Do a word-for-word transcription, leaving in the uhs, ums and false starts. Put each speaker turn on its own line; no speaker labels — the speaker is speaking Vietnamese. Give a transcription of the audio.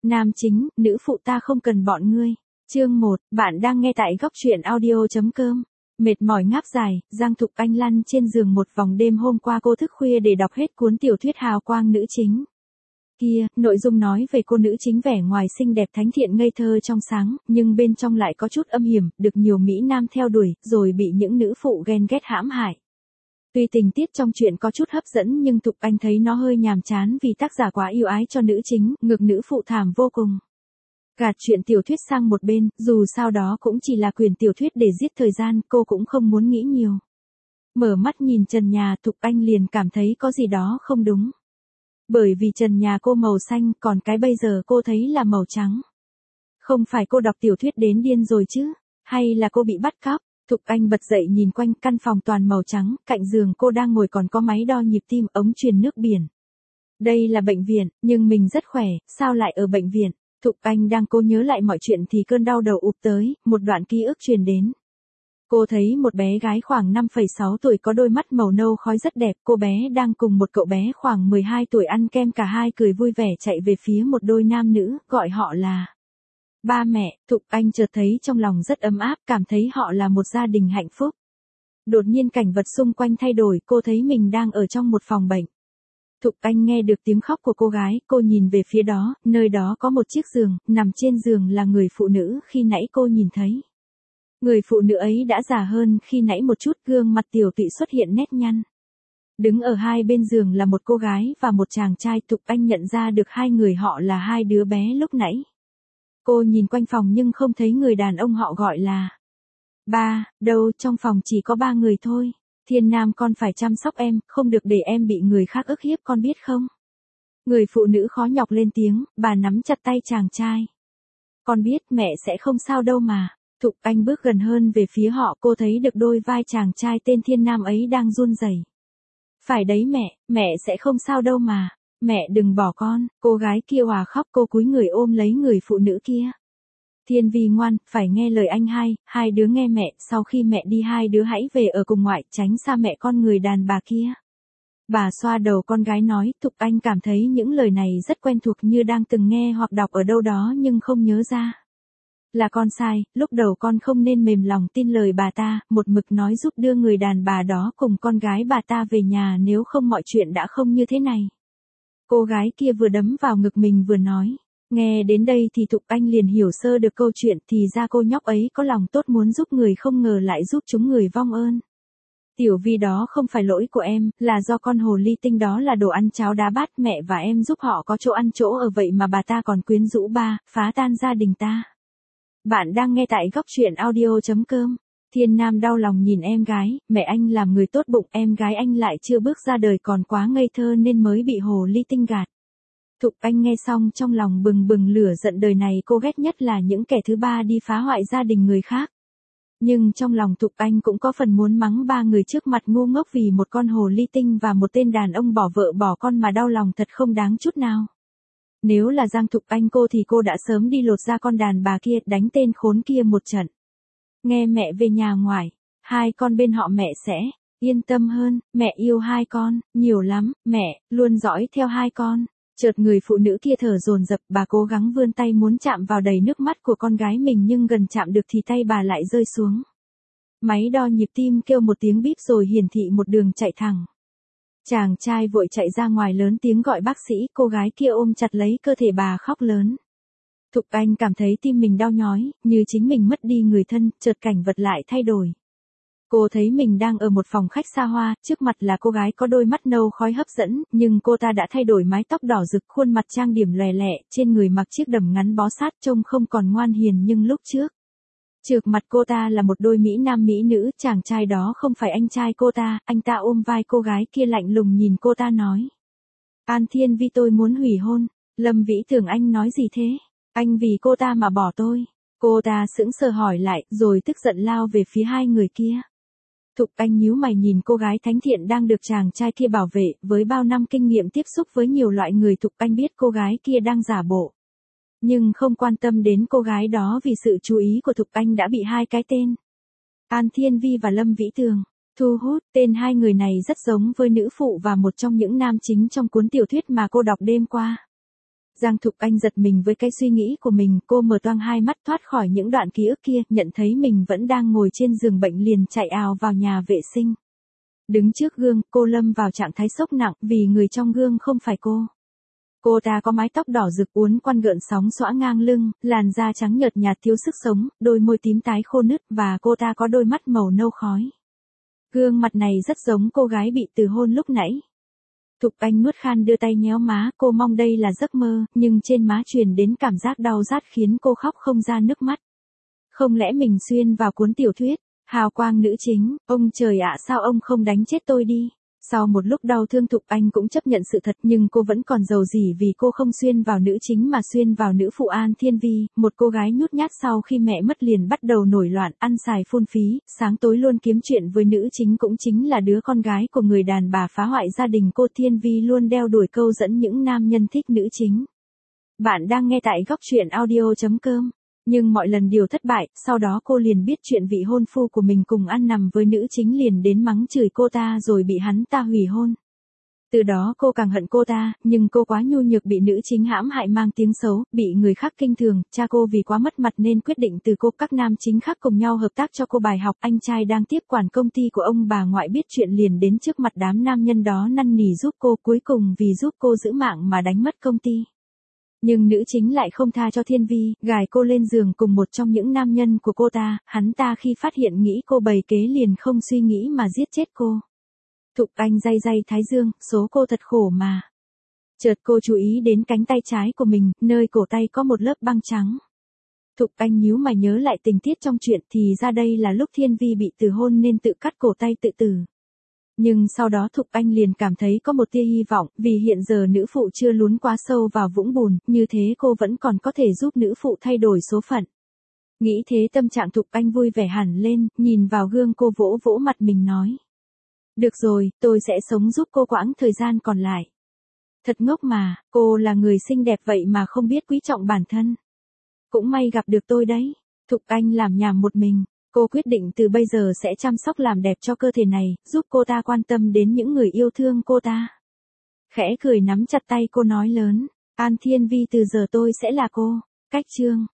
Nam chính, nữ phụ ta không cần bọn ngươi. Chương một, bạn đang nghe tại góc truyện audio.com. Mệt mỏi ngáp dài, Giang Thục Anh lăn trên giường một vòng đêm hôm qua cô thức khuya để đọc hết cuốn tiểu thuyết hào quang nữ chính. Kia, nội dung nói về cô nữ chính vẻ ngoài xinh đẹp thánh thiện ngây thơ trong sáng, nhưng bên trong lại có chút âm hiểm, được nhiều mỹ nam theo đuổi, rồi bị những nữ phụ ghen ghét hãm hại. Tuy tình tiết trong chuyện có chút hấp dẫn nhưng Thục Anh thấy nó hơi nhàm chán vì tác giả quá yêu ái cho nữ chính, ngược nữ phụ thảm vô cùng. Gạt chuyện tiểu thuyết sang một bên, dù sao đó cũng chỉ là quyển tiểu thuyết để giết thời gian, cô cũng không muốn nghĩ nhiều. Mở mắt nhìn trần nhà, Thục Anh liền cảm thấy có gì đó không đúng. Bởi vì trần nhà cô màu xanh, còn cái bây giờ cô thấy là màu trắng. Không phải cô đọc tiểu thuyết đến điên rồi chứ, hay là cô bị bắt cóc? Thục Anh bật dậy nhìn quanh, căn phòng toàn màu trắng, cạnh giường cô đang ngồi còn có máy đo nhịp tim, ống truyền nước biển. Đây là bệnh viện, nhưng mình rất khỏe, sao lại ở bệnh viện? Thục Anh đang cố nhớ lại mọi chuyện thì cơn đau đầu ụp tới, một đoạn ký ức truyền đến. Cô thấy một bé gái khoảng năm phẩy sáu tuổi có đôi mắt màu nâu khói rất đẹp, cô bé đang cùng một cậu bé khoảng mười hai tuổi ăn kem, cả hai cười vui vẻ chạy về phía một đôi nam nữ, gọi họ là ba mẹ. Thục Anh chợt thấy trong lòng rất ấm áp, cảm thấy họ là một gia đình hạnh phúc. Đột nhiên cảnh vật xung quanh thay đổi, cô thấy mình đang ở trong một phòng bệnh. Thục Anh nghe được tiếng khóc của cô gái, cô nhìn về phía đó, nơi đó có một chiếc giường, nằm trên giường là người phụ nữ khi nãy cô nhìn thấy. Người phụ nữ ấy đã già hơn khi nãy một chút, gương mặt tiểu tụy xuất hiện nét nhăn. Đứng ở hai bên giường là một cô gái và một chàng trai, Thục Anh nhận ra được hai người họ là hai đứa bé lúc nãy. Cô nhìn quanh phòng nhưng không thấy người đàn ông họ gọi là ba, đâu, trong phòng chỉ có ba người thôi. Thiên Nam, con phải chăm sóc em, không được để em bị người khác ức hiếp, con biết không? Người phụ nữ khó nhọc lên tiếng, bà nắm chặt tay chàng trai. Con biết, mẹ sẽ không sao đâu mà. Thục Anh bước gần hơn về phía họ, cô thấy được đôi vai chàng trai tên Thiên Nam ấy đang run rẩy. Phải đấy mẹ, mẹ sẽ không sao đâu mà. Mẹ đừng bỏ con. Cô gái kia òa khóc, cô cúi người ôm lấy người phụ nữ kia. Thiên Vi ngoan, phải nghe lời anh hai, hai đứa nghe mẹ, sau khi mẹ đi hai đứa hãy về ở cùng ngoại, tránh xa mẹ con người đàn bà kia. Bà xoa đầu con gái nói. Thục Anh cảm thấy những lời này rất quen thuộc, như đang từng nghe hoặc đọc ở đâu đó nhưng không nhớ ra. Là con sai, lúc đầu con không nên mềm lòng tin lời bà ta, một mực nói giúp đưa người đàn bà đó cùng con gái bà ta về nhà, nếu không mọi chuyện đã không như thế này. Cô gái kia vừa đấm vào ngực mình vừa nói. Nghe đến đây thì Thục Anh liền hiểu sơ được câu chuyện, thì ra cô nhóc ấy có lòng tốt muốn giúp người, không ngờ lại giúp chúng người vong ơn. Tiểu Vi, đó không phải lỗi của em, là do con hồ ly tinh đó là đồ ăn cháo đá bát, mẹ và em giúp họ có chỗ ăn chỗ ở, vậy mà bà ta còn quyến rũ ba, phá tan gia đình ta. Bạn đang nghe tại góc truyện audio.com. Thiên Nam đau lòng nhìn em gái, mẹ anh làm người tốt bụng, em gái anh lại chưa bước ra đời còn quá ngây thơ nên mới bị hồ ly tinh gạt. Thục Anh nghe xong trong lòng bừng bừng lửa giận, đời này cô ghét nhất là những kẻ thứ ba đi phá hoại gia đình người khác. Nhưng trong lòng Thục Anh cũng có phần muốn mắng ba người trước mặt ngu ngốc vì một con hồ ly tinh và một tên đàn ông bỏ vợ bỏ con mà đau lòng thật không đáng chút nào. Nếu là Giang Thục Anh cô thì cô đã sớm đi lột ra con đàn bà kia, đánh tên khốn kia một trận. Nghe mẹ về nhà ngoại, hai con bên họ mẹ sẽ yên tâm hơn, mẹ yêu hai con, nhiều lắm, mẹ luôn dõi theo hai con. Chợt người phụ nữ kia thở dồn dập, bà cố gắng vươn tay muốn chạm vào đầy nước mắt của con gái mình nhưng gần chạm được thì tay bà lại rơi xuống. Máy đo nhịp tim kêu một tiếng bíp rồi hiển thị một đường chạy thẳng. Chàng trai vội chạy ra ngoài lớn tiếng gọi bác sĩ, cô gái kia ôm chặt lấy cơ thể bà khóc lớn. Thục Anh cảm thấy tim mình đau nhói, như chính mình mất đi người thân, chợt cảnh vật lại thay đổi. Cô thấy mình đang ở một phòng khách xa hoa, trước mặt là cô gái có đôi mắt nâu khói hấp dẫn, nhưng cô ta đã thay đổi mái tóc đỏ rực, khuôn mặt trang điểm lòe lẹ, trên người mặc chiếc đầm ngắn bó sát, trông không còn ngoan hiền nhưng lúc trước. Trước mặt cô ta là một đôi mỹ nam mỹ nữ, chàng trai đó không phải anh trai cô ta, anh ta ôm vai cô gái kia lạnh lùng nhìn cô ta nói. An Thiên Vi, tôi muốn hủy hôn. Lâm Vĩ Tưởng, anh nói gì thế? Anh vì cô ta mà bỏ tôi. Cô ta sững sờ hỏi lại, rồi tức giận lao về phía hai người kia. Thục Anh nhíu mày nhìn cô gái thánh thiện đang được chàng trai kia bảo vệ, với bao năm kinh nghiệm tiếp xúc với nhiều loại người, Thục Anh biết cô gái kia đang giả bộ. Nhưng không quan tâm đến cô gái đó vì sự chú ý của Thục Anh đã bị hai cái tên. An Thiên Vi và Lâm Vĩ Tường thu hút. Tên hai người này rất giống với nữ phụ và một trong những nam chính trong cuốn tiểu thuyết mà cô đọc đêm qua. Giang Thục Anh giật mình với cái suy nghĩ của mình, cô mở toang hai mắt thoát khỏi những đoạn ký ức kia, nhận thấy mình vẫn đang ngồi trên giường bệnh liền chạy ào vào nhà vệ sinh. Đứng trước gương, cô lâm vào trạng thái sốc nặng vì người trong gương không phải cô. Cô ta có mái tóc đỏ rực uốn quăn gợn sóng xõa ngang lưng, làn da trắng nhợt nhạt thiếu sức sống, đôi môi tím tái khô nứt và cô ta có đôi mắt màu nâu khói. Gương mặt này rất giống cô gái bị từ hôn lúc nãy. Thục Anh nuốt khan đưa tay nhéo má, cô mong đây là giấc mơ, nhưng trên má truyền đến cảm giác đau rát khiến cô khóc không ra nước mắt. Không lẽ mình xuyên vào cuốn tiểu thuyết, hào quang nữ chính, ông trời ạ sao ông không đánh chết tôi đi. Sau một lúc đau thương Thục Anh cũng chấp nhận sự thật nhưng cô vẫn còn giàu dỉ vì cô không xuyên vào nữ chính mà xuyên vào nữ phụ An Thiên Vi, một cô gái nhút nhát sau khi mẹ mất liền bắt đầu nổi loạn, ăn xài phung phí, sáng tối luôn kiếm chuyện với nữ chính cũng chính là đứa con gái của người đàn bà phá hoại gia đình cô. Thiên Vi luôn đeo đuổi câu dẫn những nam nhân thích nữ chính. Bạn đang nghe tại góc truyện audio chấm com. Nhưng mọi lần đều thất bại, sau đó cô liền biết chuyện vị hôn phu của mình cùng ăn nằm với nữ chính liền đến mắng chửi cô ta rồi bị hắn ta hủy hôn. Từ đó cô càng hận cô ta, nhưng cô quá nhu nhược bị nữ chính hãm hại mang tiếng xấu, bị người khác kinh thường, cha cô vì quá mất mặt nên quyết định từ cô. Các nam chính khác cùng nhau hợp tác cho cô bài học, anh trai đang tiếp quản công ty của ông bà ngoại biết chuyện liền đến trước mặt đám nam nhân đó năn nỉ giúp cô, cuối cùng vì giúp cô giữ mạng mà đánh mất công ty. Nhưng nữ chính lại không tha cho Thiên Vi, gài cô lên giường cùng một trong những nam nhân của cô ta, hắn ta khi phát hiện nghĩ cô bày kế liền không suy nghĩ mà giết chết cô. Thục Anh day day thái dương, số cô thật khổ mà. Chợt cô chú ý đến cánh tay trái của mình, nơi cổ tay có một lớp băng trắng. Thục Anh nhíu mày nhớ lại tình tiết trong chuyện thì ra đây là lúc Thiên Vi bị từ hôn nên tự cắt cổ tay tự tử. Nhưng sau đó Thục Anh liền cảm thấy có một tia hy vọng, vì hiện giờ nữ phụ chưa lún quá sâu vào vũng bùn, như thế cô vẫn còn có thể giúp nữ phụ thay đổi số phận. Nghĩ thế tâm trạng Thục Anh vui vẻ hẳn lên, nhìn vào gương cô vỗ vỗ mặt mình nói. Được rồi, tôi sẽ sống giúp cô quãng thời gian còn lại. Thật ngốc mà, cô là người xinh đẹp vậy mà không biết quý trọng bản thân. Cũng may gặp được tôi đấy. Thục Anh làm nhảm một mình. Cô quyết định từ bây giờ sẽ chăm sóc làm đẹp cho cơ thể này, giúp cô ta quan tâm đến những người yêu thương cô ta. Khẽ cười nắm chặt tay cô nói lớn, An Thiên Vi từ giờ tôi sẽ là cô. Cách chương